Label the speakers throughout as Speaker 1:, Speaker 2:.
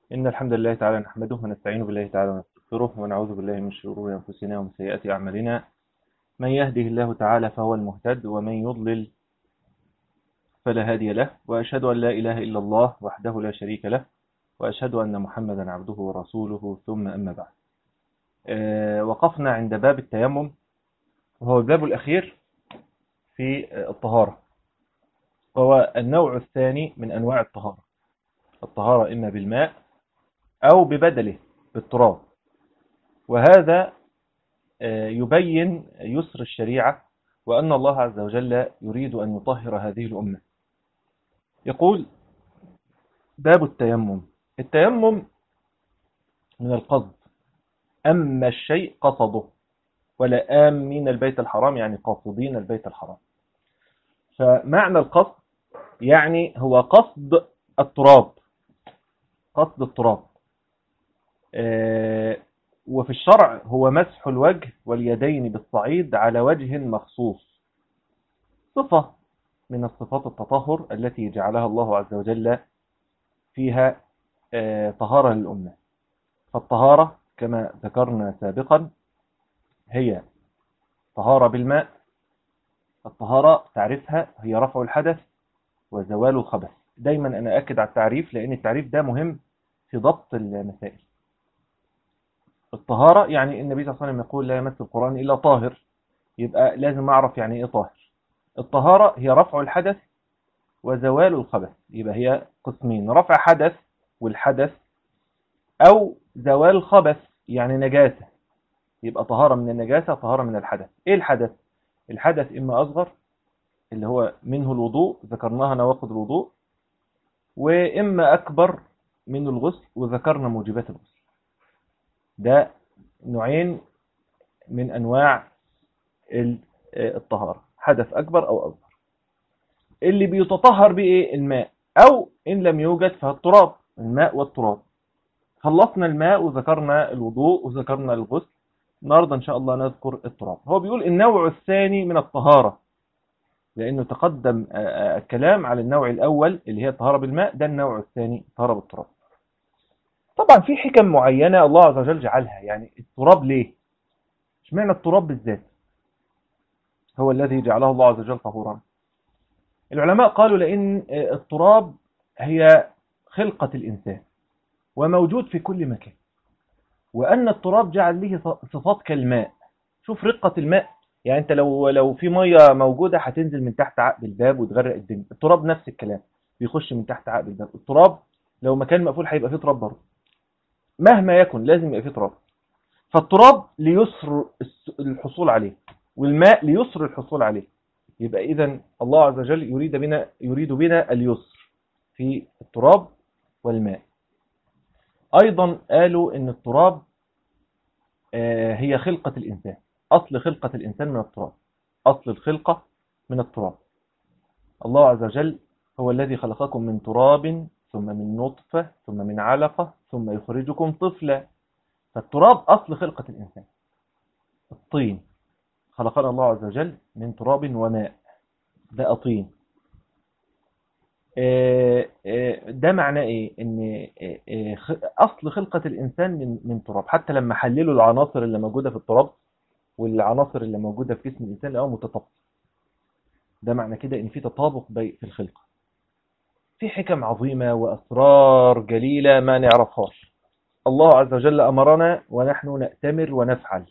Speaker 1: إن الحمد لله تعالى نحمده ونستعين بالله تعالى ونستغفره ونعوذ بالله من شرور أنفسنا ومن سيئات أعمالنا. من يهده الله تعالى فهو المهتد ومن يضلل فلا هادي له، وأشهد أن لا إله إلا الله وحده لا شريك له، وأشهد أن محمدا عبده ورسوله، ثم أما بعد. وقفنا عند باب التيمم، وهو الباب الأخير في الطهارة، وهو النوع الثاني من أنواع الطهارة. الطهارة إما بالماء أو ببدله بالتراب، وهذا يبين يسر الشريعة وأن الله عز وجل يريد أن يطهر هذه الأمة. يقول: باب التيمم. التيمم من القصد، أما الشيء قصده، ولا آمين البيت الحرام يعني قاصدين البيت الحرام. فمعنى القصد يعني هو قصد التراب، قصد التراب. وفي الشرع هو مسح الوجه واليدين بالصعيد على وجه مخصوص، صفة من الصفات التطهر التي جعلها الله عز وجل فيها طهارة للأمة. فالطهارة كما ذكرنا سابقا هي طهارة بالماء. الطهارة تعرفها هي رفع الحدث وزوال الخبث. دايما أنا أكد على التعريف، لأن التعريف ده مهم في ضبط المسائل. الطهارة يعني النبي صلى الله عليه وسلم يقول: لا يمس القرآن إلا طاهر، يبقى لازم أعرف يعني إيه طاهر. الطهارة هي رفع الحدث وزوال الخبث، يبقى هي قسمين: رفع حدث والحدث، أو زوال الخبث يعني نجاسة. يبقى طهارة من النجاسة، طهارة من الحدث. إيه الحدث؟ الحدث إما أصغر اللي هو منه الوضوء، ذكرناها نواقض الوضوء، وإما أكبر من الغسل، وذكرنا موجبات الغسل. ده نوعين من أنواع الطهارة: حدث أكبر أو أصغر. اللي بيتطهر بإيه؟ الماء، أو إن لم يوجد فالتراب، الماء والتراب. خلصنا الماء وذكرنا الوضوء وذكرنا الغسل. النهارده إن شاء الله نذكر التراب. هو بيقول النوع الثاني من الطهارة، لأنه تقدم الكلام على النوع الأول اللي هي الطهارة بالماء، ده النوع الثاني الطهارة بالتراب. طبعا في حكم معينة الله عز وجل جعلها. يعني التراب ليه؟ اشمعنى التراب بالذات هو الذي جعله الله عز وجل طهورا؟ العلماء قالوا لأن التراب هي خلقة الإنسان وموجود في كل مكان، وأن التراب جعل له صفات كالماء. شوف رقة الماء، يعني أنت لو في مية موجودة هتنزل من تحت عقب الباب وتغرق الدنيا. التراب نفس الكلام، بيخش من تحت عقب الباب. التراب لو مكان مقفول هيبقى فيه تراب برضه، مهما يكن لازم يبقى فيه تراب. فالتراب ليسر الحصول عليه، والماء ليسر الحصول عليه. يبقى إذن الله عز وجل يريد بنا اليسر في التراب والماء. أيضا قالوا إن التراب هي خلقة الإنسان، أصل خلقة الإنسان من التراب، أصل الخلقة من التراب. الله عز وجل هو الذي خلقكم من تراب ثم من نطفة ثم من علقة ثم يخرجكم طفلا. فالتراب أصل خلقة الإنسان. الطين خلقنا الله عز وجل من تراب وماء، ده طين. ده معناه إيه؟ إن أصل خلقة الإنسان من تراب. حتى لما حللوا العناصر اللي موجودة في التراب والعناصر اللي موجودة في جسم الإنسان لقوها متطابقة. ده معنى كده إن في تطابق في الخلقة. في حكم عظيمة وأسرار جليلة ما نعرفهاش. الله عز وجل أمرنا ونحن نأتمر ونفعل.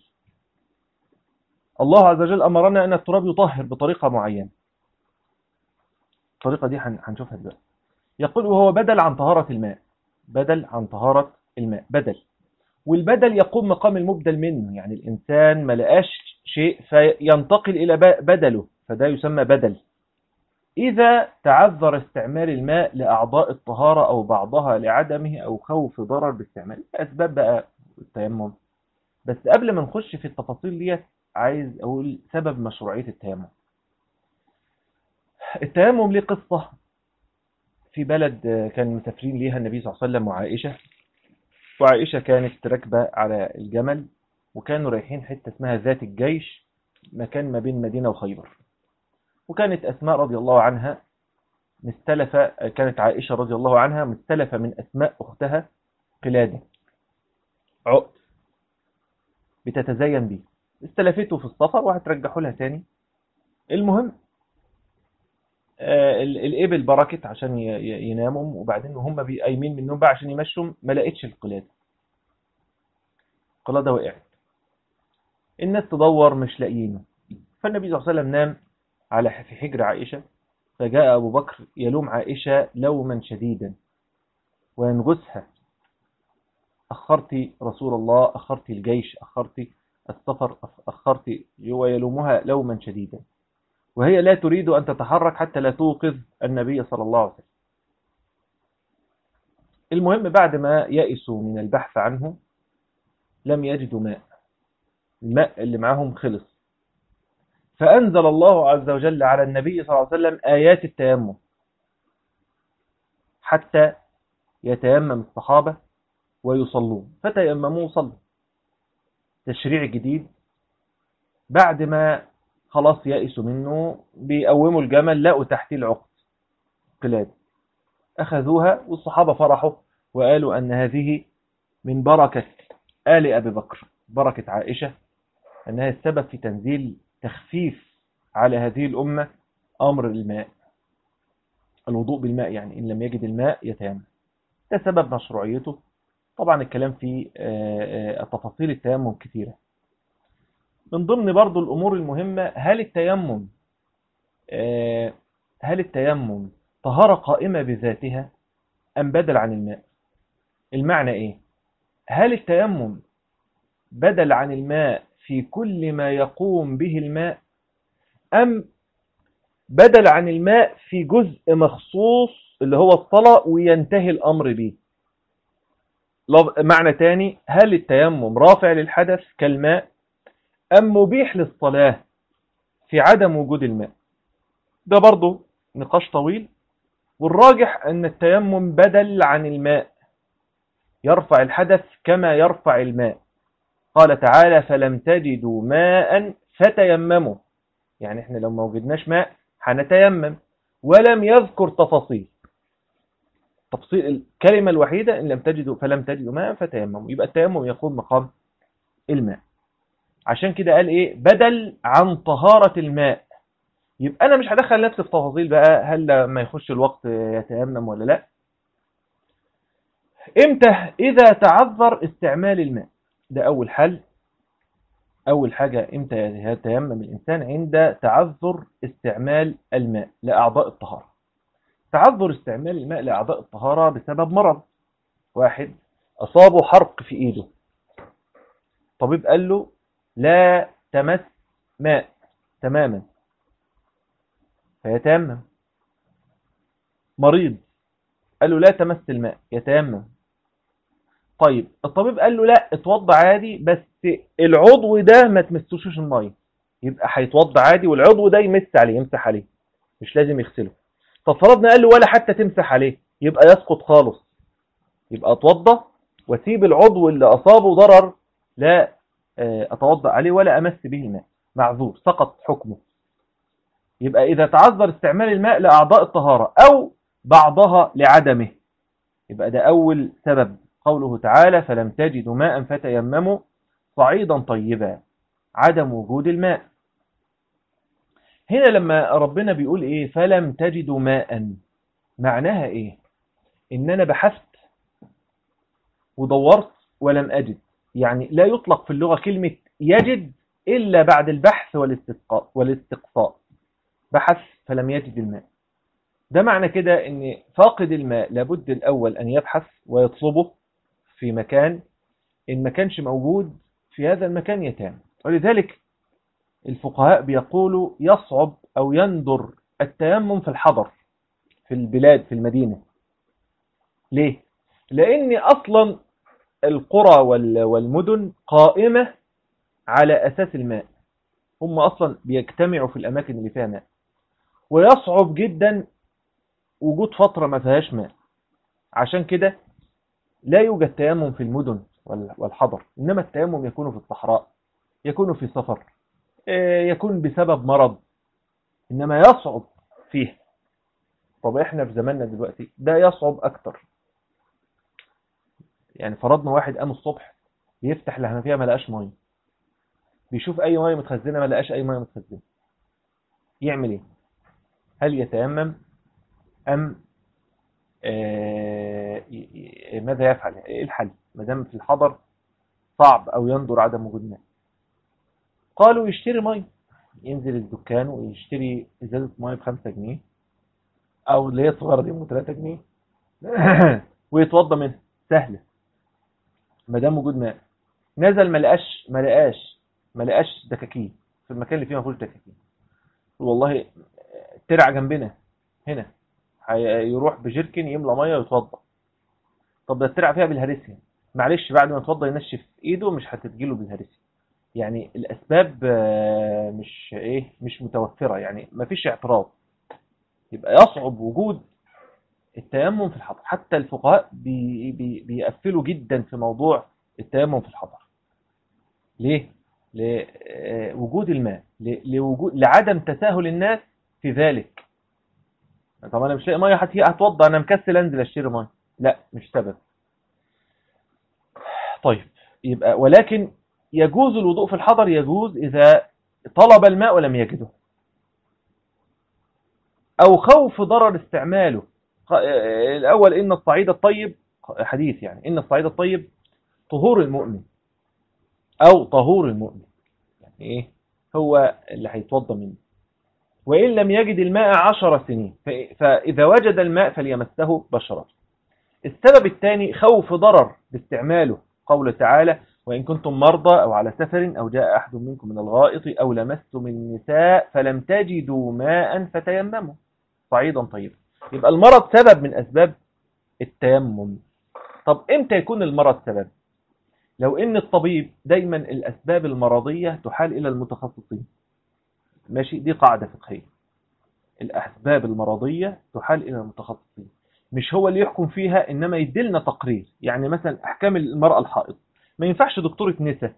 Speaker 1: الله عز وجل أمرنا أن التراب يطهر بطريقة معينة. الطريقة دي هنشوفها دلوقتي. يقول: وهو بدل عن طهارة الماء. بدل عن طهارة الماء، بدل. والبدل يقوم مقام المبدل منه، يعني الإنسان ما لقاش شيء فينتقل إلى بدله، فده يسمى بدل. إذا تعذر استعمال الماء لأعضاء الطهارة أو بعضها لعدمه أو خوف ضرر باستعمال أسباب بقى التيمم. بس قبل ما نخش في التفاصيل دي عايز أقول سبب مشروعية التيمم. التيمم ليه قصة في بلد كان مسافرين ليها النبي صلى الله عليه وسلم وعائشة كانت راكبة على الجمل، وكانوا رايحين حتة اسمها ذات الجيش، مكان ما بين مدينة وخيبر. وكانت أسماء رضي الله عنها مستلفة، كانت عائشة رضي الله عنها مستلفة من أسماء أختها قلادة، عقد بتتزين بيه، استلفته في السفر وهترجحوا لها تاني. المهم الإبل بركت عشان يناموا، وبعدين وهم قايمين من النوم بقى عشان يمشوا ما لقيتش القلادة. القلادة وقعت، الناس تدور مش لاقيينه. فالنبي صلى الله عليه وسلم نام في حجر عائشة، فجاء أبو بكر يلوم عائشة لوما شديدا وينغسها: أخرت رسول الله، أخرت الجيش، أخرت السفر، أخرت، ويلومها لوما شديدا، وهي لا تريد أن تتحرك حتى لا توقظ النبي صلى الله عليه وسلم. المهم بعد ما يئسوا من البحث عنه لم يجدوا ماء، الماء اللي معهم خلص. فأنزل الله عز وجل على النبي صلى الله عليه وسلم آيات التيمم حتى يتيمم الصحابة ويصلون، فتيمموا وصلوا. تشريع جديد بعد ما خلاص يئسوا منه، بيقوموا الجمل لقوا تحتيه العقد قلاد، أخذوها والصحابة فرحوا وقالوا أن هذه من بركة آل أبي بكر، بركة عائشة، أنها السبب في تنزيل تخفيف على هذه الأمة أمر الماء، الوضوء بالماء، يعني إن لم يجد الماء يتيمم. ده سبب مشروعيته. طبعا الكلام في تفاصيل التيمم كثيرة. من ضمن برضو الأمور المهمة، هل التيمم طهارة قائمة بذاتها أم بدل عن الماء؟ المعنى إيه؟ هل التيمم بدل عن الماء في كل ما يقوم به الماء، أم بدل عن الماء في جزء مخصوص اللي هو الصلاة وينتهي الأمر به؟ معنى تاني، هل التيمم رافع للحدث كالماء أم مبيح للصلاة في عدم وجود الماء؟ ده برضو نقاش طويل، والراجح أن التيمم بدل عن الماء، يرفع الحدث كما يرفع الماء. قال تعالى: فلم تجدوا ماء فتيمموا، يعني احنا لو ما وجدناش ماء هنتيمم، ولم يذكر تفصيل الكلمة الوحيدة إن لم تجدوا، فلم تجدوا ماء فتيمموا، يبقى التيمم يقوم مقام الماء. عشان كده قال ايه؟ بدل عن طهارة الماء. يبقى انا مش هدخل نفسي في تفاصيل بقى هل لما يخش الوقت يتيمم ولا لا. امتى؟ اذا تعذر استعمال الماء، ده اول حل. اول حاجة امتى يتيمم الانسان؟ عند تعذر استعمال الماء لاعضاء الطهارة. تعذر استعمال الماء لاعضاء الطهارة بسبب مرض. واحد اصابه حرق في ايده، طبيب قال له لا تمس ماء تماما فيتيمم. مريض قال له لا تمس الماء، يتيمم. طيب الطبيب قال له لا اتوضى عادي، بس العضو ده ما تمسوش الميه، يبقى هيتوضى عادي والعضو ده يمسح عليه، مش لازم يغسله. طب فرضنا قال له ولا حتى تمسح عليه، يبقى يسقط خالص، يبقى اتوضى واسيب العضو اللي اصابه ضرر لا اتوضى عليه ولا امس به الماء، معذور، سقط حكمه. يبقى اذا تعذر استعمال الماء لاعضاء الطهارة او بعضها لعدمه، يبقى ده اول سبب، قوله تعالى: فلم تجدوا ماء فتيمموا صعيدا طيبا، عدم وجود الماء. هنا لما ربنا بيقول ايه فلم تجدوا ماء، معناها ايه؟ ان انا بحثت ودورت ولم اجد. يعني لا يطلق في اللغة كلمة يجد الا بعد البحث والاستقصاء. بحث فلم يجد الماء، ده معنى كده ان فاقد الماء لابد الاول ان يبحث ويطلبه في مكان، إن ما كانش موجود في هذا المكان يتيمم. ولذلك الفقهاء بيقولوا يصعب أو يندر التيمم في الحضر، في البلاد، في المدينة. ليه؟ لأن أصلا القرى والمدن قائمة على أساس الماء، هم أصلا بيجتمعوا في الأماكن اللي فيها ماء، ويصعب جدا وجود فترة ما فيهاش ماء. عشان كده لا يوجد تيمم في المدن والحضر، إنما التيمم يكون في الصحراء، يكون في سفر، يكون بسبب مرض، إنما يصعب فيه. طب إحنا في زماننا دلوقتي ده يصعب أكتر، يعني فرضنا واحد قام الصبح بيفتح الحنفيه ما لقاش ميه، بيشوف اي ميه متخزنه ما لقاش اي ميه متخزنه، يعمل ايه؟ هل يتيمم ام ماذا يفعل؟ ايه الحل ما دام في الحضر صعب او يندر عدم وجود ماء؟ قالوا يشتري ميه، ينزل الدكان ويشتري ازازه ميه ب5 جنيه او اللي هي الصغيره دي ب3 جنيه ويتوضى منها، سهله ما دام وجود ماء. نزل ما لقاش دكاكين في المكان اللي فيه ما فيهوش دكاكين، والله ترعى جنبنا هنا، يروح بجيركن يملى ميه ويتوضى. طب ده الترعى فيها بالهرسيا، معلش بعد ما يتوضى ينشف ايده مش هتتجيله بالهرسيا. يعني الاسباب مش متوفره، يعني ما فيش اعتراض. يبقى يصعب وجود التيمم في الحضر، حتى الفقهاء بيقفلوا جدا في موضوع التيمم في الحضر. ليه؟ لوجود الماء، لعدم تساهل الناس في ذلك. طب انا مش لاقي ميه هتوضى، انا مكسل انزل اشتري ميه، لا مش سبب. طيب يبقى ولكن يجوز الوضوء في الحضر، يجوز اذا طلب الماء ولم يجده، او خوف ضرر استعماله. الاول ان الصعيد الطيب، حديث يعني ان الصعيد الطيب طهور المؤمن او طهور المؤمن، يعني ايه هو اللي هيتوضى منه. وإن لم يجد الماء 10 سنين فإذا وجد الماء فليمسه بشرة. السبب الثاني خوف ضرر باستعماله، قول تعالى وإن كنتم مرضى أو على سفر أو جاء أحد منكم من الغائط أو لمستم النساء فلم تجدوا ماء فتيمموا صعيدا طيبا. يبقى المرض سبب من أسباب التيمم. طب إمتى يكون المرض سبب؟ لو إن الطبيب دايما الأسباب المرضية تحال إلى المتخصصين، ماشي، دي قاعدة فقهية، الأسباب المرضية تحال إلى المتخصصين، مش هو اللي يحكم فيها، إنما يدلنا تقرير. يعني مثلا أحكام المرأة الحائض، ما ينفعش دكتورة نساء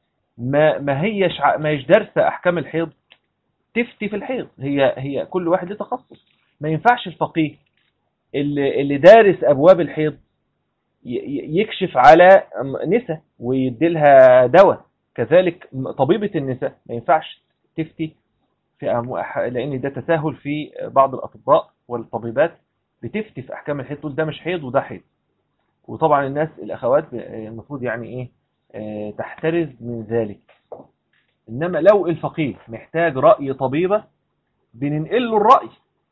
Speaker 1: ما هيش دارسة أحكام الحيض تفتي في الحيض، هي كل واحد له تخصص. ما ينفعش الفقيه اللي دارس أبواب الحيض يكشف على نساء ويديلها دواء. كذلك طبيبة النساء ما ينفعش تفتي لأن ده تساهل في بعض الأطباء والطبيبات بتفتي في أحكام الحيض، تقول ده مش حيض وده حيض. وطبعا الناس الأخوات المفروض يعني تحترز من ذلك. إنما لو الفقيه محتاج رأي طبيبة بننقل له الرأي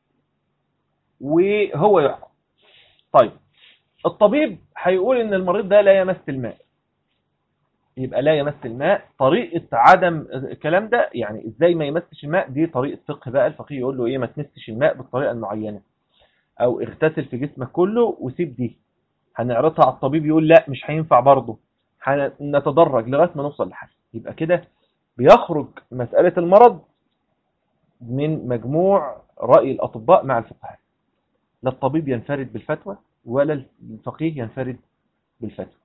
Speaker 1: وهو يحكم. طيب الطبيب هيقول إن المريض ده لا يمس الماء، يبقى لا يمس الماء. طريقة عدم الكلام ده يعني ازاي ما يمسش الماء، دي طريقة فقه بقى. الفقيه يقول له ما تمسش الماء بالطريقة المعينة، او اغتسل في جسمك كله وسيب دي. هنعرضها على الطبيب يقول لا مش هينفع برضه، هنتدرج لغاية ما نوصل لحل. يبقى كده بيخرج مسألة المرض من مجموع رأي الأطباء مع الفقهاء، لا الطبيب ينفرد بالفتوى ولا الفقيه ينفرد بالفتوى.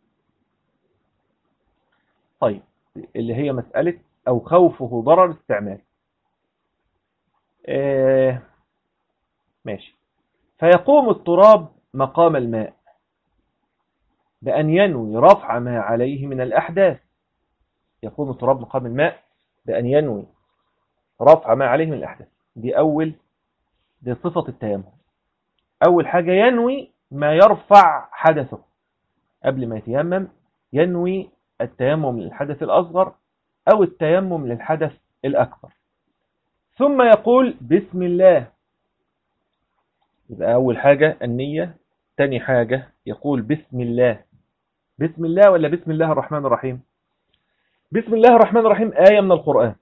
Speaker 1: طيب اللي هي مسألة أو خوفه ضرر استعمال. ماشي. فيقوم التراب مقام الماء بأن ينوي رفع ما عليه من الأحداث. يقوم التراب مقام الماء بأن ينوي رفع ما عليه من الأحداث. دي صفة التيمم. أول حاجة ينوي ما يرفع حدثه قبل ما يتيمم، ينوي التيمم للحدث الأصغر أو التيمم للحدث الأكبر، ثم يقول بسم الله. يبقى أول حاجة النية، تاني حاجة يقول بسم الله. بسم الله ولا بسم الله الرحمن الرحيم؟ بسم الله الرحمن الرحيم آية من القرآن،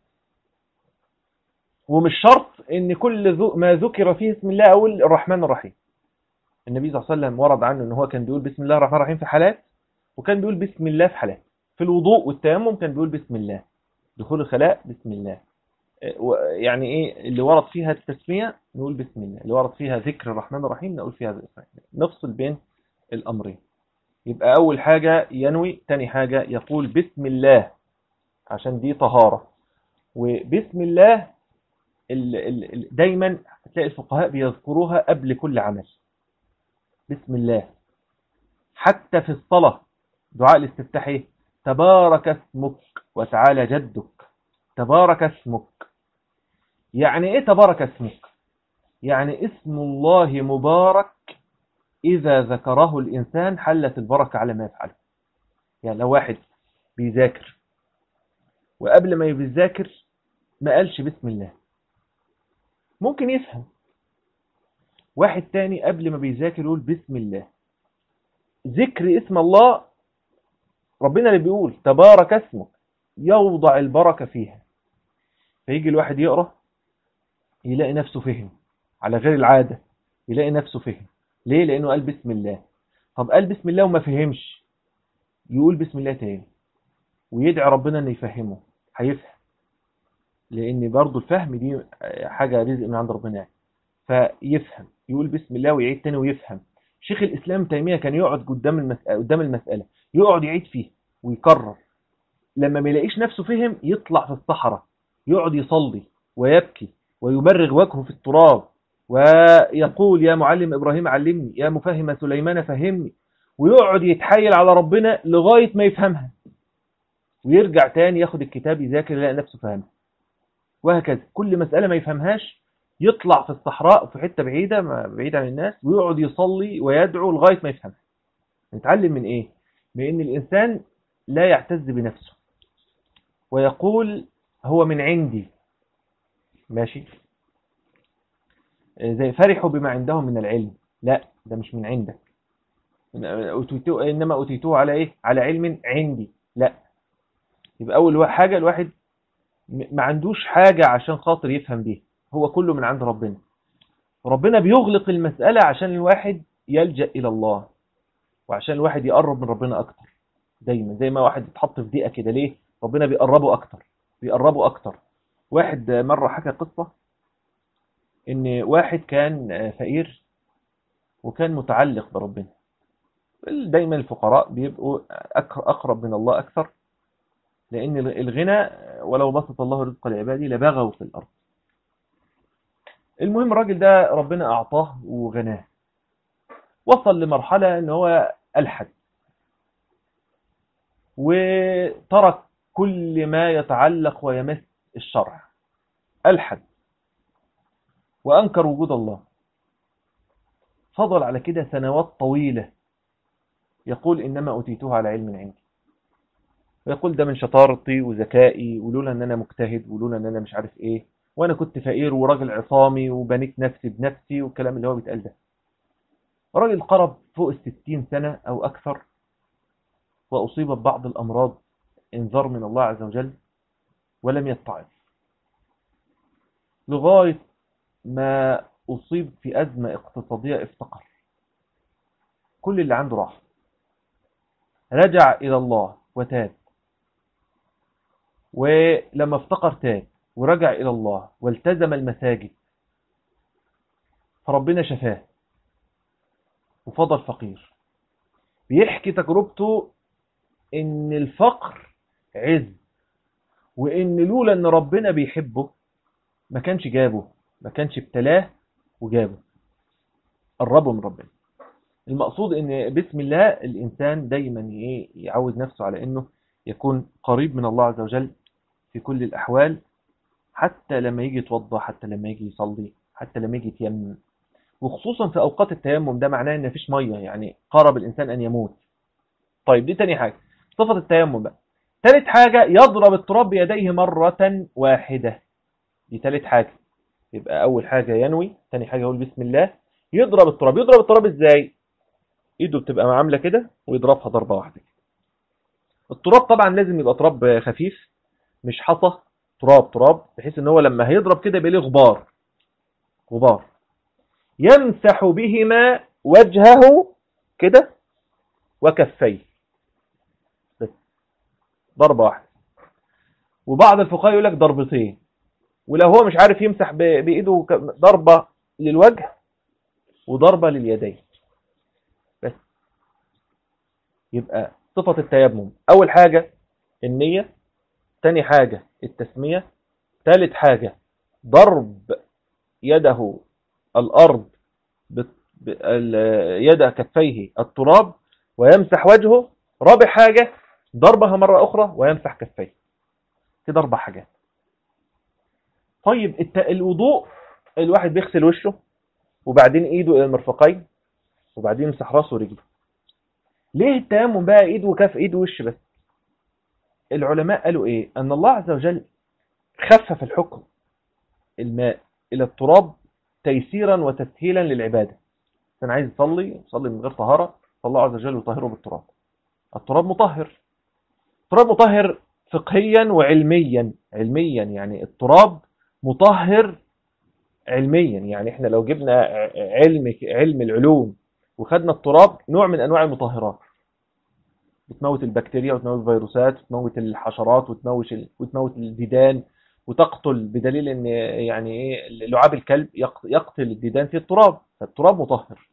Speaker 1: ومش شرط ان كل ما ذكر فيه بسم الله أقول الرحمن الرحيم. النبي صلى الله عليه وسلم ورد عنه ان هو كان بيقول بسم الله الرحمن الرحيم في حالات، وكان بيقول بسم الله في حالات. في الوضوء والتيمم كان بيقول بسم الله، دخول الخلاء بسم الله. يعني ايه اللي ورد فيها التسمية نقول بسم الله، اللي ورد فيها ذكر الرحمن الرحيم نقول فيها بسم الله، نفصل بين الأمرين. يبقى أول حاجة ينوي، تاني حاجة يقول بسم الله عشان دي طهارة. وبسم الله دايما هتلاقي الفقهاء بيذكروها قبل كل عمل، بسم الله. حتى في الصلاة دعاء الاستفتاح ايه؟ تبارك اسمك وتعالى جدك. تبارك اسمك، يعني ايه تبارك اسمك؟ يعني اسم الله مبارك، إذا ذكره الإنسان حلت البركة على ما يفعله. يعني لو واحد بيذاكر وقبل ما يذاكر ما قالش بسم الله، ممكن يفهم. واحد تاني قبل ما بيذاكر يقول بسم الله. ذكر اسم الله، ربنا اللي بيقول تبارك اسمك، يوضع البركة فيها. فيجي الواحد يقرأ يلاقي نفسه فهم على غير العادة، يلاقي نفسه فهم. ليه؟ لأنه قال بسم الله. طب قال بسم الله وما فهمش، يقول بسم الله تاني ويدعي ربنا أن يفهمه، هيفهم. لأن برضو الفهم دي حاجة رزق من عند ربنا يعني. فيفهم، يقول بسم الله ويعيد تاني ويفهم. شيخ الإسلام تيمية كان يقعد قدام المسألة يقعد يعيد فيه ويكرر. لما ما يلاقيش نفسه فهم يطلع في الصحراء يقعد يصلي ويبكي ويمرغ وجهه في التراب ويقول يا معلم إبراهيم علمني، يا مفهم سليمان فهمني، ويقعد يتحايل على ربنا لغاية ما يفهمها، ويرجع تاني ياخد الكتاب يذاكر يلاقي نفسه فهمها. وهكذا كل مسألة ما يفهمهاش يطلع في الصحراء في حتة بعيدة بعيدة عن الناس ويقعد يصلي ويدعو لغاية ما يفهمها. نتعلم من ايه؟ من ان الانسان لا يعتز بنفسه ويقول هو من عندي. ماشي، زي فرحوا بما عندهم من العلم، لا ده مش من عندك. انما اوتيتوه على ايه؟ على علم عندي. لا، يبقى اول حاجة الواحد ما عندوش حاجة عشان خاطر يفهم بيها، هو كله من عند ربنا. ربنا بيغلق المسألة عشان الواحد يلجأ إلى الله، وعشان الواحد يقرب من ربنا أكتر. دايما زي ما واحد يتحط في ضيقة كده، ليه؟ ربنا بيقربه أكتر، بيقربه أكتر. واحد مرة حكى قصة إن واحد كان فقير وكان متعلق بربنا. دايما الفقراء بيبقوا أقرب من الله أكثر، لأن الغنى ولو بسط الله رزق لعباده لبغوا في الأرض. المهم الراجل ده ربنا أعطاه وغناه، وصل لمرحلة ان هو ألحد وترك كل ما يتعلق ويمس الشرع، ألحد وأنكر وجود الله. فضل على كده سنوات طويلة يقول إنما أوتيتوها على علم عندي، ويقول ده من شطارتي وذكائي، ولولا أن أنا مجتهد، ولولا أن أنا مش عارف إيه، وأنا كنت فقير وراجل عصامي وبنيت نفسي بنفسي، والكلام اللي هو بيتقال ده. راجل قرب فوق 60 سنة أو أكثر، وأصيب ببعض الأمراض، انذار من الله عز وجل، ولم يتعظ لغاية ما أصيب في أزمة اقتصادية، افتقر، كل اللي عنده راح. رجع إلى الله وتاب، ولما افتقر تاب ورجع إلى الله والتزم المساجد، فربنا شفاه وفضل فقير. بيحكي تجربته إن الفقر عز، وإن لولا إن ربنا بيحبه ما كانش جابه، ما كانش ابتلاه وجابه، قربه من ربنا. المقصود ان بسم الله الانسان دايما يعود نفسه على انه يكون قريب من الله عز وجل في كل الاحوال، حتى لما يجي يتوضا، حتى لما يجي يصلي، حتى لما يجي يتيمم، وخصوصا في اوقات التيمم. ده معناه ان مفيش ميه، يعني قرب الانسان ان يموت. طيب دي تاني حاجه، صفه التيمم بقى. ثالث حاجه يضرب التراب بيديه مره واحده، دي ثالث حاجه. يبقى اول حاجه ينوي، ثاني حاجه يقول بسم الله، يضرب التراب. يضرب التراب ازاي؟ ايده بتبقى عامله كده ويضربها ضربه واحده. التراب طبعا لازم يبقى تراب خفيف، مش حصى، تراب بحيث ان هو لما هيضرب كده يبقى له غبار. يمسح بهما وجهه كده وكفيه، بس ضربه واحده. وبعض الفقهاء يقول لك ضربتين، ولو هو مش عارف يمسح بايده ضربه للوجه وضربه لليدين بس. يبقى صفة التيمم اول حاجة النية، تاني حاجة التسمية، ثالث حاجة ضرب يده الأرض يد كفيه التراب، ويمسح وجهه، رابع حاجة ضربها مرة أخرى ويمسح كفيه. كده 4 حاجات. طيب الوضوء الواحد بيغسل وشه وبعدين ايده الى المرفقين وبعدين يمسح راسه ورجله. ليه التيمم بقى ايد وكف، ايد ووش بس؟ العلماء قالوا ايه؟ ان الله عز وجل خفف الحكم الماء الى التراب تيسيرا وتسهيلا للعبادة. كان عايز يصلي من غير طهارة، فالله عز وجل يطهره بالتراب. التراب مطهر. التراب مطهر فقهيا وعلميا. علميا يعني التراب مطهر علميا، يعني احنا لو جبنا علم العلوم وخدنا التراب، نوع من انواع المطهرات، بتموت البكتيريا وتموت الفيروسات وتموت الحشرات وتموت الديدان وتقتل، بدليل ان يعني ايه لعاب الكلب يقتل الديدان في التراب، فالتراب مطهر.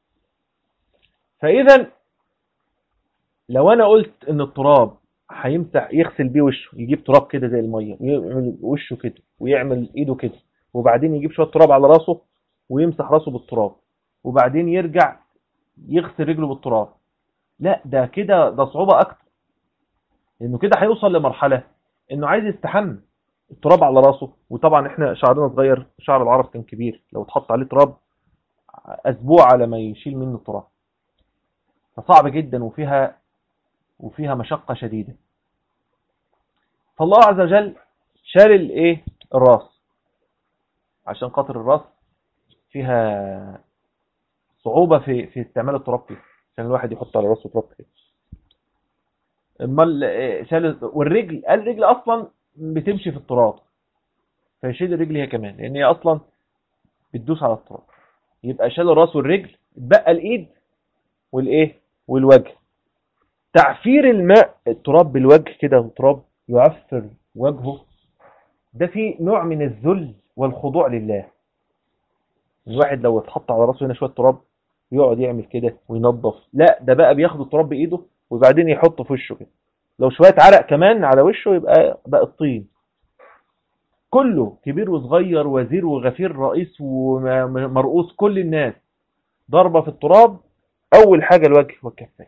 Speaker 1: فاذا لو انا قلت ان التراب هيمسح يغسل بيه وشه، يجيب تراب كده زي الميه ويعمل وشه كده ويعمل ايده كده وبعدين يجيب شويه تراب على راسه ويمسح راسه بالتراب وبعدين يرجع يغسل رجله بالتراب، لا ده كده ده صعوبة اكتر، لانه كده هيوصل لمرحلة انه عايز يستحمى التراب على راسه. وطبعا احنا شعرنا صغير، شعر العرب كان كبير، لو اتحط عليه تراب اسبوع على ما يشيل منه التراب، فصعب جدا وفيها مشقة شديدة. فالله عز وجل شال الايه الراس، عشان خاطر الراس فيها صعوبة في استعمال التراب فيه، عشان الواحد يحط على راسه تراب كده. امال شال والرجل، قال الرجل اصلا بتمشي في التراب، فيشيل الرجل هي كمان لان هي اصلا بتدوس على التراب. يبقى شال الراس والرجل، اتبقى الايد والايه والوجه. تعفير الماء التراب بالوجه كده، التراب يعفر وجهه، ده فيه نوع من الذل والخضوع لله. الواحد لو اتحط على راسه هنا شويه تراب يقعد يعمل كده وينظف، لا ده بقى بياخد التراب بايده وبعدين يحطه في وشه كده، لو شويه عرق كمان على وشه يبقى بقى الطين. كله كبير وصغير، وزير وغفير، رئيس ومرؤوس، كل الناس ضربة في التراب. اول حاجة الوجه والكفين،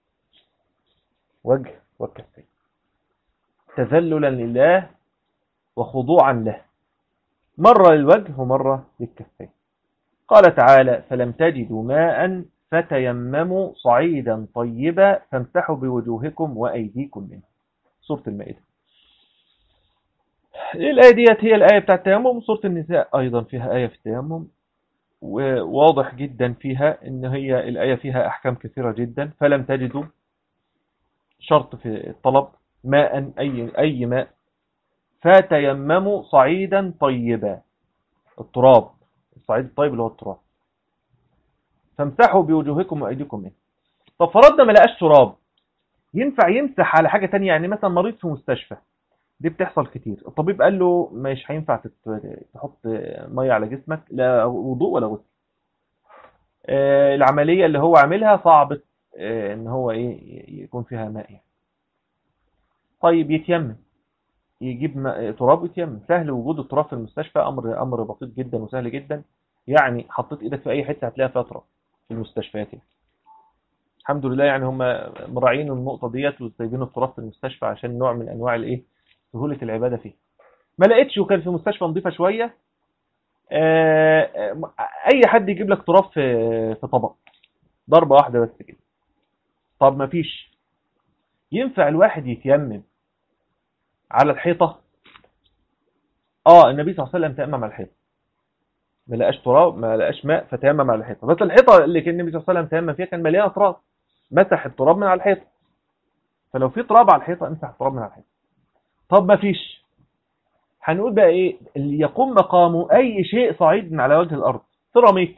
Speaker 1: وجه والكفين، تذللا لله وخضوعا له، مرة للوجه ومرة للكفين. قال تعالى: فلم تجدوا ماء فتيمموا صعيدا طيبا فامسحوا بوجوهكم وأيديكم منه. سورة المائدة. الآية ديت هي الآية بتاعت التيمم. سورة النساء أيضا فيها آية في التيمم، وواضح جدا فيها إن هي الآية فيها أحكام كثيرة جدا. فلم تجدوا شرط في الطلب، ماء أي ماء، فتيمموا صعيدا طيبا، التراب، الصعيد الطيب اللي هو التراب، فامسحوا بوجوهكم وأيديكم منه. طب فرضنا ما لقاش تراب، ينفع يمسح على حاجة تانية؟ يعني مثلا مريض في مستشفى، دي بتحصل كتير، الطبيب قال له مش هينفع تحط مية على جسمك، لا وضوء ولا غسل، العملية اللي هو عاملها صعبة ان هو يكون فيها ماء يعني. طيب يتيمم، يجيب تراب ويتيمم. سهل وجود التراب في المستشفى، امر بسيط جدا وسهل جدا، يعني حطيت ايدك في اي حته هتلاقيها فيها تراب في المستشفيات يعني. الحمد لله يعني هم مراعين النقطه ديت وسايبين التراب في المستشفى عشان نوع من انواع سهوله العباده فيه. ما لقيتش وكان في مستشفى نظيفه شويه، اي حد يجيب لك تراب في طبق، ضربه واحده بس كده. طب ما فيش، ينفع الواحد يتيمم على الحيطه؟ النبي صلى الله عليه وسلم تيمم على الحيطه، ما لقاش تراب، ما لقاش ماء فتيمم على الحيطه، بس الحيطه اللي كان النبي صلى الله عليه وسلم تيمم فيها كان مليانه تراب، مسح التراب من على الحيطه. فلو في تراب على الحيطه امسح التراب من على الحيطه. طب ما فيش، هنقول بقى ايه اللي يقوم مقامه؟ اي شيء صعيد من على وجه الارض، سيراميك،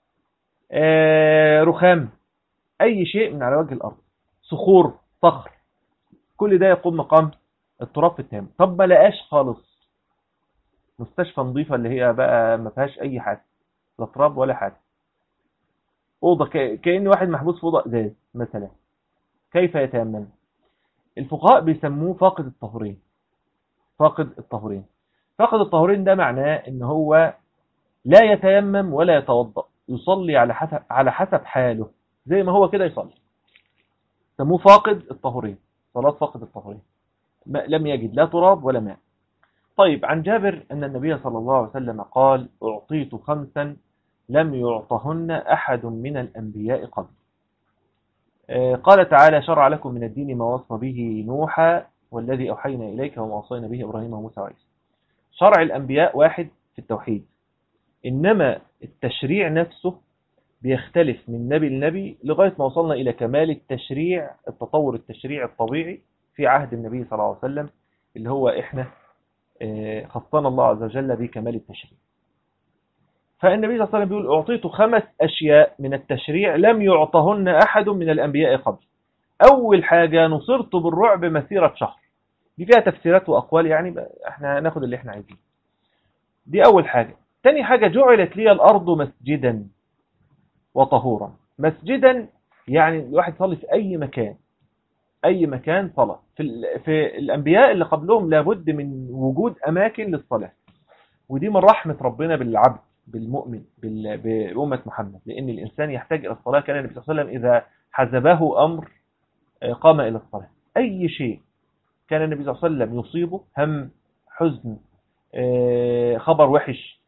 Speaker 1: رخام، اي شيء من على وجه الارض، صخور، صخر، كل ده يقوم مقام التراب في التيمم. طب ما لقاش خالص، مستشفى نظيفه اللي هي بقى ما فيهاش اي حاجه، لا تراب ولا حاجه، اوضه كأن واحد محبوس في اوضه ازاز مثلا، كيف يتيمم؟ الفقهاء بيسموه فاقد الطهورين. فاقد الطهورين، فاقد الطهورين ده معناه ان هو لا يتيمم ولا يتوضا، يصلي على حسب حاله، زي ما هو كده يصلي. سموه فاقد الطهورين، صلاة فاقد الطهورين، لم يجد لا تراب ولا ماء. طيب، عن جابر أن النبي صلى الله عليه وسلم قال: أعطيت خمسا لم يعطهن أحد من الأنبياء قبل. قال تعالى: شرع لكم من الدين ما وصى به نوحا والذي أوحينا إليك وما وصينا به إبراهيم وموسى وعيسى. شرع الأنبياء واحد في التوحيد، إنما التشريع نفسه بيختلف من نبي لنبي لغاية ما وصلنا إلى كمال التشريع، التطور التشريعي الطبيعي في عهد النبي صلى الله عليه وسلم، اللي هو إحنا خصنا الله عز وجل بكمال التشريع. فالنبي صلى الله عليه وسلم بيقول: أعطيت 5 أشياء من التشريع لم يعطهن أحد من الأنبياء قبل. أول حاجة: نصرت بالرعب مسيرة شهر. دي فيها تفسيرات وأقوال، يعني احنا هناخد اللي احنا عايزينه. دي أول حاجة. تاني حاجة: جعلت لي الأرض مسجدا وطهورا. مسجدا يعني الواحد يصلي في أي مكان، أي مكان صلاة. في الأنبياء اللي قبلهم لابد من وجود أماكن للصلاة، ودي من رحمة ربنا بالعبد بالمؤمن بأمة محمد، لأن الإنسان يحتاج إلى الصلاة. كان النبي صلى الله عليه وسلم إذا حزبه أمر قام إلى الصلاة. أي شيء كان النبي صلى الله عليه وسلم يصيبه، هم، حزن، خبر وحش،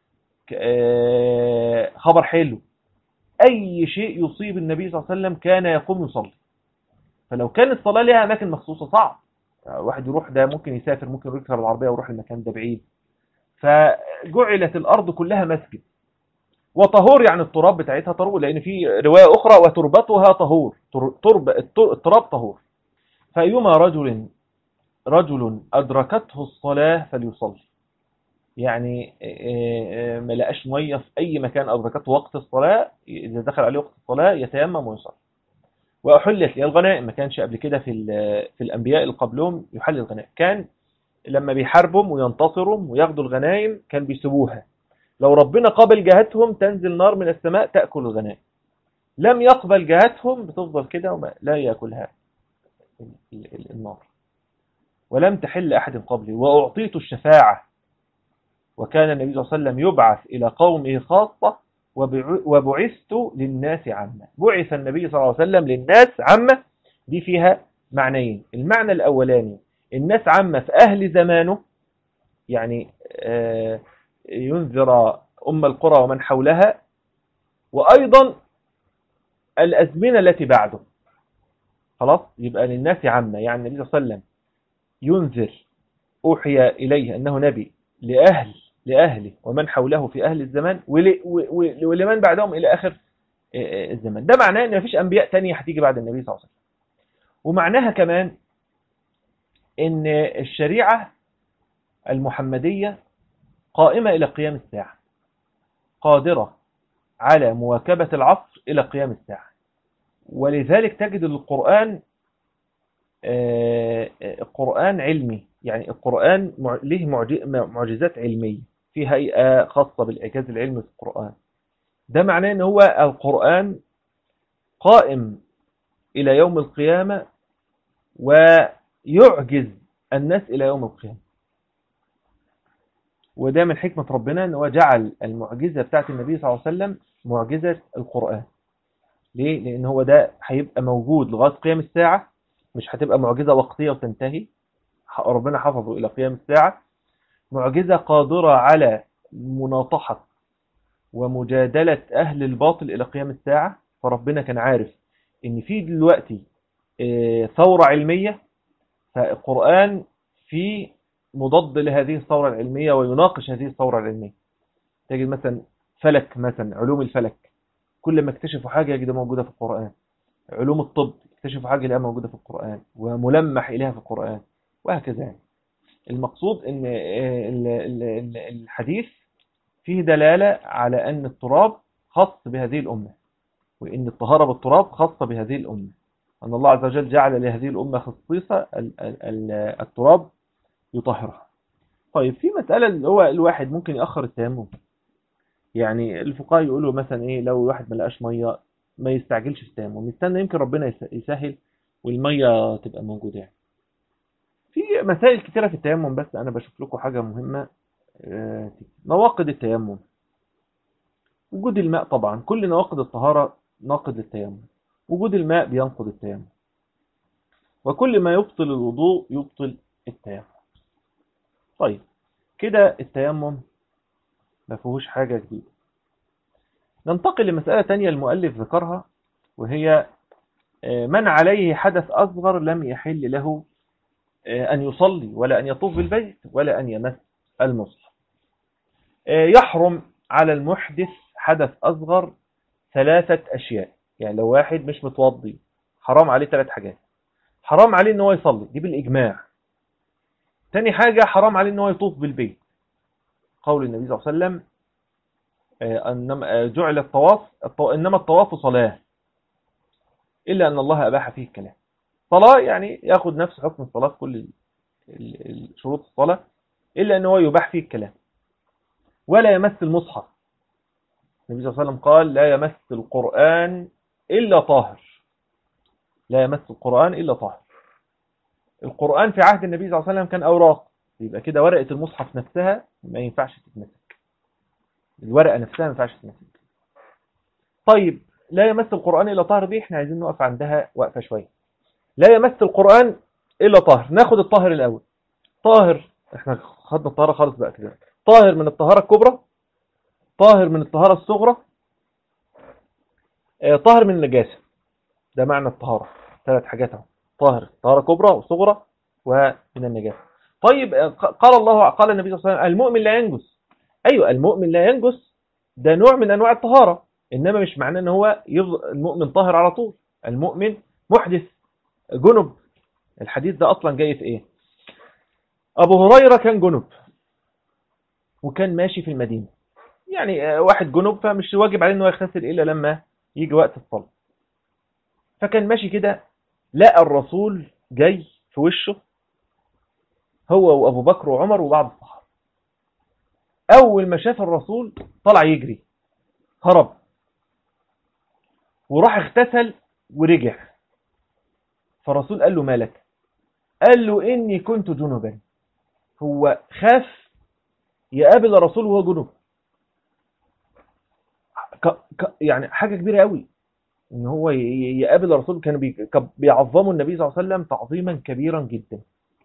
Speaker 1: خبر حلو، أي شيء يصيب النبي صلى الله عليه وسلم كان يقوم يصلي. فلو كان الصلاة لها أماكن مخصوصة صعب واحد يروح، ده ممكن يسافر، ممكن يركب العربية ويروح المكان ده بعيد. فجعلت الأرض كلها مسجد. وطهور يعني التراب بتاعتها طهور، لأن في رواية أخرى: وتربتها طهور. التراب طهور. فأيما رجل أدركته الصلاة فليصلي. يعني ما لقاش مية في أي مكان أدركته وقت الصلاة، إذا دخل عليه وقت الصلاة يتيمم ويصلي. وأحلت لي الغنائم. ما كانش قبل كده في الأنبياء اللي قبلهم يحل الغنائم. كان لما بيحاربهم وينتصرهم وياخدوا الغنائم كان بيسيبوها. لو ربنا قبل جهتهم تنزل نار من السماء تأكل الغنائم، لم يقبل جهتهم بتفضل كده لا يأكلها النار. ولم تحل أحد قبلي. وأعطيت الشفاعة. وكان النبي صلى الله عليه وسلم يبعث إلى قومه خاصة وبعثت للناس عامة. بعث النبي صلى الله عليه وسلم للناس عامة. دي فيها معنيين: المعنى الأولاني الناس عامة في أهل زمانه، يعني ينذر أم القرى ومن حولها، وأيضا الأزمنة التي بعده. خلاص، يبقى للناس عامة، يعني النبي صلى الله عليه وسلم ينذر، أوحي إليه أنه نبي لأهله ومن حوله في أهل الزمان، ولمن بعدهم إلى آخر الزمان. ده معناه أن مفيش أنبياء تانية هتيجي بعد النبي صلى الله عليه وسلم. ومعناها كمان أن الشريعة المحمدية قائمة إلى قيام الساعة، قادرة على مواكبة العصر إلى قيام الساعة. ولذلك تجد القرآن القرآن علمي، يعني القرآن له معجزات علمية، في هيئة خاصة بالإعجاز العلمي في القرآن. ده معناه أن هو القرآن قائم إلى يوم القيامة ويعجز الناس إلى يوم القيامة. وده من حكمة ربنا أنه جعل المعجزة بتاعت النبي صلى الله عليه وسلم معجزة القرآن. ليه؟ لأن هو ده هيبقى موجود لغاية قيام الساعة، مش هتبقى معجزة وقتية وتنتهي. ربنا حفظه إلى قيام الساعة، معجزة قادرة على مناطحة ومجادلة أهل الباطل إلى قيام الساعة. فربنا كان عارف إن في دلوقتي ثورة علمية، فالقرآن في مضاد لهذه الثورة العلمية ويناقش هذه الثورة العلمية. تجد مثلا فلك، مثلا علوم الفلك، كل ما اكتشفوا حاجة يجدها موجودة في القرآن. علوم الطب اكتشفوا حاجة يلاقيها موجودة في القرآن وملمح إليها في القرآن، وهكذا. المقصود ان الحديث فيه دلالة على أن التراب خاص بهذه الأمة، وإن الطهارة بالتراب خاصة بهذه الأمة، أن الله عز وجل جعل لهذه الأمة خصيصة التراب يطهرها. طيب، في مسألة اللي هو الواحد ممكن يأخر التيمم. يعني الفقهاء يقولوا مثلا إيه، لو الواحد ما لقاش مية ما يستعجلش التيمم، يستنى يمكن ربنا يسهل والمية تبقى موجودة. يعني في مسائل كثيرة في التيمم، بس أنا بشوف لكم حاجة مهمة. نواقض التيمم: وجود الماء. طبعا كل نواقض الطهارة ناقض للتيمم. وجود الماء بينقض التيمم. وكل ما يبطل الوضوء يبطل التيمم. طيب كده التيمم ما فيهوش حاجة جديدة. ننتقل لمسألة تانية المؤلف ذكرها، وهي من عليه حدث أصغر لم يحل له أن يصلي ولا أن يطوف بالبيت ولا أن يمس المصحف. يحرم على المحدث حدث أصغر 3 أشياء. يعني لو واحد مش متوضي حرام عليه 3 حاجات. حرام عليه ان هو يصلي، دي بالإجماع. تاني حاجة حرام عليه ان هو يطوف بالبيت، قول النبي صلى الله عليه وسلم جعل الطواف إنما الطواف صلاة إلا أن الله أباح فيه الكلام. صلاة يعني يأخذ نفس حكم الصلاة في كل شروط الصلاة، إلا أن هو يباح فيه الكلام. ولا يمس المصحف. النبي صلى الله عليه وسلم قال لا يمس القرآن إلا طاهر. لا يمس القرآن إلا طاهر. القرآن في عهد النبي صلى الله عليه وسلم كان أوراق، يبقى كده ورقة المصحف نفسها ما ينفعش تتمسك. الورقة نفسها ما ينفعش تتمسك. طيب لا يمس القرآن إلا طاهر دي احنا عايزين نقف عندها وقفة شوية. لا يمس القرآن إلا طاهر. ناخد الطاهر الأول. طاهر، احنا خدنا الطهارة خالص بقى كده. طاهر من الطهارة الكبرى، طاهر من الطهارة الصغرى، طاهر من النجاسة. ده معنى الطهارة، 3 حاجات اهو. طاهر، طهارة كبرى وصغرى ومن النجاسة. طيب قال النبي صلى الله عليه وسلم المؤمن لا ينجس. أيوة المؤمن لا ينجس، ده نوع من أنواع الطهارة، إنما مش معناه ان هو المؤمن طاهر على طول. المؤمن محدث جنب. الحديث ده أصلا جاي في إيه؟ أبو هريرة كان جنب وكان ماشي في المدينة. يعني واحد جنب فمش واجب عليه انه يغتسل إلا لما يجي وقت الصلاة. فكان ماشي كده، لقى الرسول جاي في وشه، هو وأبو بكر وعمر وبعض الصحابة. أول ما شاف الرسول طلع يجري، هرب وراح اغتسل ورجع. فالرسول قال له مالك؟ قال له إني كنت جنبا. هو خاف يقابل الرسول وهو جنب. يعني حاجة كبيرة قوي ان هو يقابل الرسول. كانوا بيعظموا النبي صلى الله عليه وسلم تعظيما كبيرا جدا.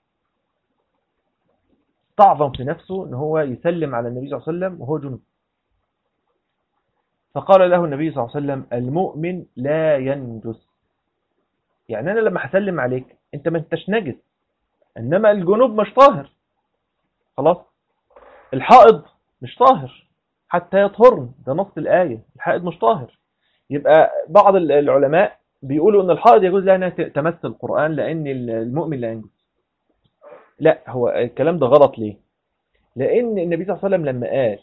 Speaker 1: تعظم في نفسه ان هو يسلم على النبي صلى الله عليه وسلم وهو جنوب. فقال له النبي صلى الله عليه وسلم المؤمن لا ينجس. يعني انا لما هسلم عليك انت ما انتش نجس، انما الجنوب مش طاهر. خلاص. الحائض مش طاهر حتى يطهرن، ده نص الآية. الحائض مش طاهر. يبقى بعض العلماء بيقولوا ان الحائض يجوز لها انها تمس القرآن لان المؤمن لا ينجس. لا، هو الكلام ده غلط. ليه؟ لان النبي صلى الله عليه وسلم لما قال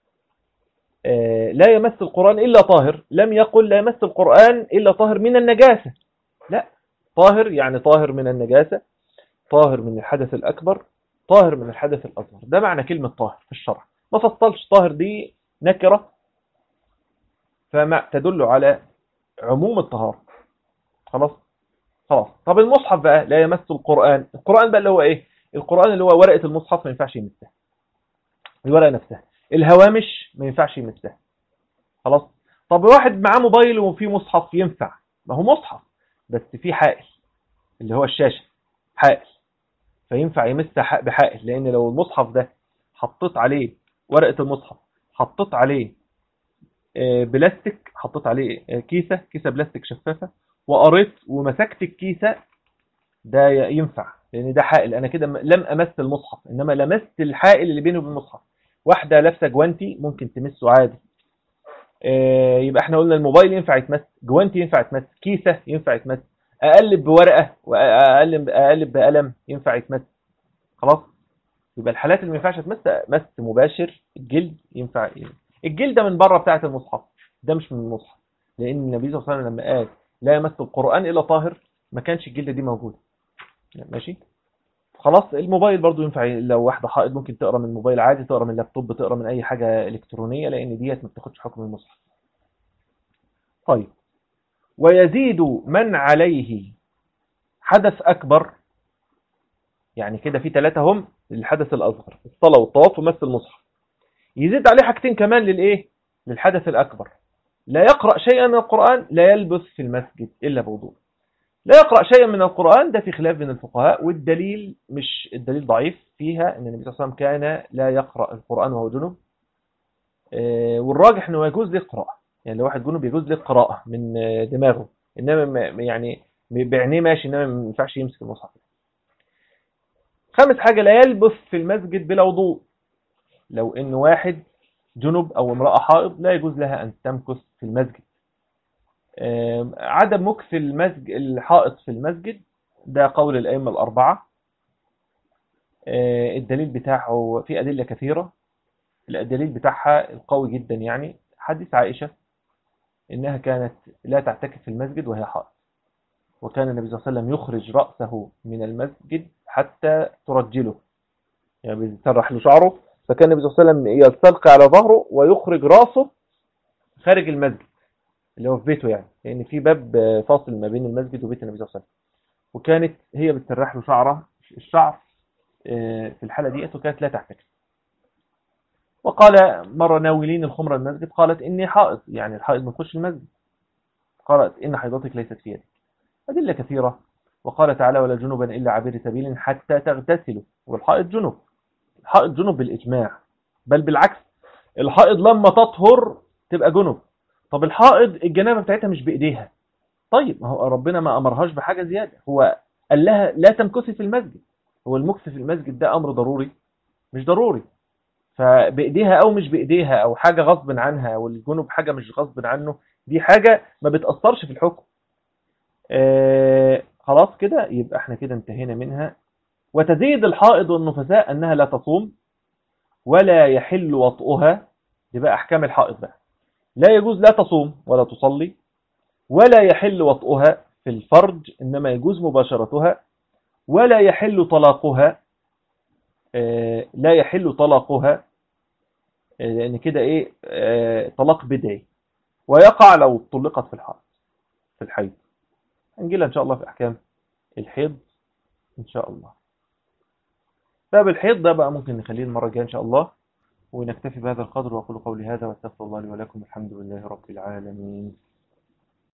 Speaker 1: لا يمس القرآن الا طاهر، لم يقل لا يمس القرآن الا طاهر من النجاسة. لا، طاهر يعني طاهر من النجاسة، طاهر من الحدث الأكبر، طاهر من الحدث الأصغر. ده معنى كلمة طاهر في الشرع. ما فصلش. طاهر دي نكرة فما تدل على عموم الطهارة. خلاص. طب المصحف بقى لا يمس القرآن. القرآن بقى اللي هو ايه؟ القرآن اللي هو ورقة المصحف ما ينفعش يمسها، الورقة نفسها. الهوامش ما ينفعش يمسها. خلاص. طب واحد معاه موبايل وفيه مصحف ينفع، ما هو مصحف بس فيه حائل اللي هو الشاشة، حائل، فينفع يمسها بحائل. لان لو المصحف ده حطيت عليه ورقة المصحف، حطيت عليه بلاستيك، حطيت عليه كيسة بلاستيك شفافة وقريت ومسكت الكيسة، ده ينفع لان ده حائل. انا كده لم امس المصحف انما لمست الحائل اللي بينه وبين المصحف. واحدة لابسه جوانتي ممكن تمسه عادي. يبقى احنا قلنا الموبايل ينفع يتمس، جوانتي ينفع يتمس، كيسة ينفع يتمس، اقلب بورقة واقلب بقلم ينفع يتمس. خلاص. يبقى الحالات اللي ما ينفعش تمس مس مباشر. الجلد ينفع. الجلد ده من بره بتاعه المصحف، ده مش من المصحف. لان النبي صلى الله عليه وسلم لما قال لا يمس القرآن الا طاهر ما كانش الجلد دي موجوده. ماشي. خلاص. الموبايل برضو ينفع، لو واحده حائض ممكن تقرا من الموبايل عادي، تقرا من اللابتوب، تقرا من اي حاجه الكترونيه، لان ديت ما بتاخدش حكم المصحف. طيب. ويزيد من عليه حدث اكبر. يعني كده في 3 هم للحدث الاصغر، الصلاه والطواف ومس المصحف. يزيد عليه حاجتين كمان للايه؟ للحدث الاكبر. لا يقرأ شيئا من القرآن، لا يلبث في المسجد الا بوضوء. لا يقرأ شيئا من القرآن، ده في خلاف بين الفقهاء، والدليل مش الدليل ضعيف فيها ان النبي صلى الله عليه وسلم كان لا يقرأ القرآن وهو جنب. والراجح انه يجوز له القراءة، يعني لو واحد جنب يجوز له القراءة من دماغه، انما يعني بعينيه ماشي، انما ما ينفعش يمسك المصحف. خامس حاجة، لا يلبث في المسجد بلا وضوء. لو ان واحد جنب او امرأة حائض لا يجوز لها ان تمكث في المسجد. عدم مكث الحائط في المسجد ده قول الأئمة الأربعة. الدليل بتاعه في أدلة كثيرة، الدليل بتاعها القوي جدا يعني حديث عائشة إنها كانت لا تعتكف في المسجد وهي حائض، وكان النبي صلى الله عليه وسلم يخرج رأسه من المسجد حتى ترجله، يعني بيسرح له شعره، فكان النبي صلى الله عليه وسلم يستلقي على ظهره ويخرج رأسه خارج المسجد اللي هو في بيته، يعني لأن في باب فاصل ما بين المسجد وبيت النبي صلى الله عليه وسلم، وكانت هي بتسرح له الشعر في الحالة دي، وكانت لا تعتكف. وقال مرة ناولين الخمر المسجد قالت إني حائض، يعني الحائض ما تخش المسجد، قالت إن حيضتك ليست في يدك. أدلة كثيرة. وقال تعالى ولا جنبا إلا عبير سبيل حتى تغتسلوا، والحائض جنب، الحائض جنب بالإجماع، بل بالعكس الحائض لما تطهر تبقى جنب. طب الحائض الجنابة بتاعتها مش بإيديها، طيب ما هو ربنا ما أمرهاش بحاجة زيادة، هو قال لها لا تمكثي في المسجد، هو المكث في المسجد ده أمر ضروري؟ مش ضروري. فبإيديها أو مش بإيديها أو حاجة غصب عنها، والجنوب حاجة مش غصب عنه، دي حاجة ما بتأثرش في الحكم. خلاص كده يبقى احنا كده انتهينا منها. وتزيد الحائض والنفساء أنها لا تصوم ولا يحل وطئها، دي بقى أحكام الحائض بقى، لا يجوز لا تصوم ولا تصلي، ولا يحل وطئها في الفرج إنما يجوز مباشرتها، ولا يحل طلاقها. لا يحل طلاقها لأن كده إيه طلاق بدعي، ويقع لو طلقت في الحيض. في الحيض هنجيلها إن شاء الله في أحكام الحيض إن شاء الله. باب الحيض ده بقى ممكن نخليه المرة الجاية إن شاء الله، ونكتفي بهذا القدر، وأقول قولي هذا واستغفر الله لي ولكم، الحمد لله رب العالمين.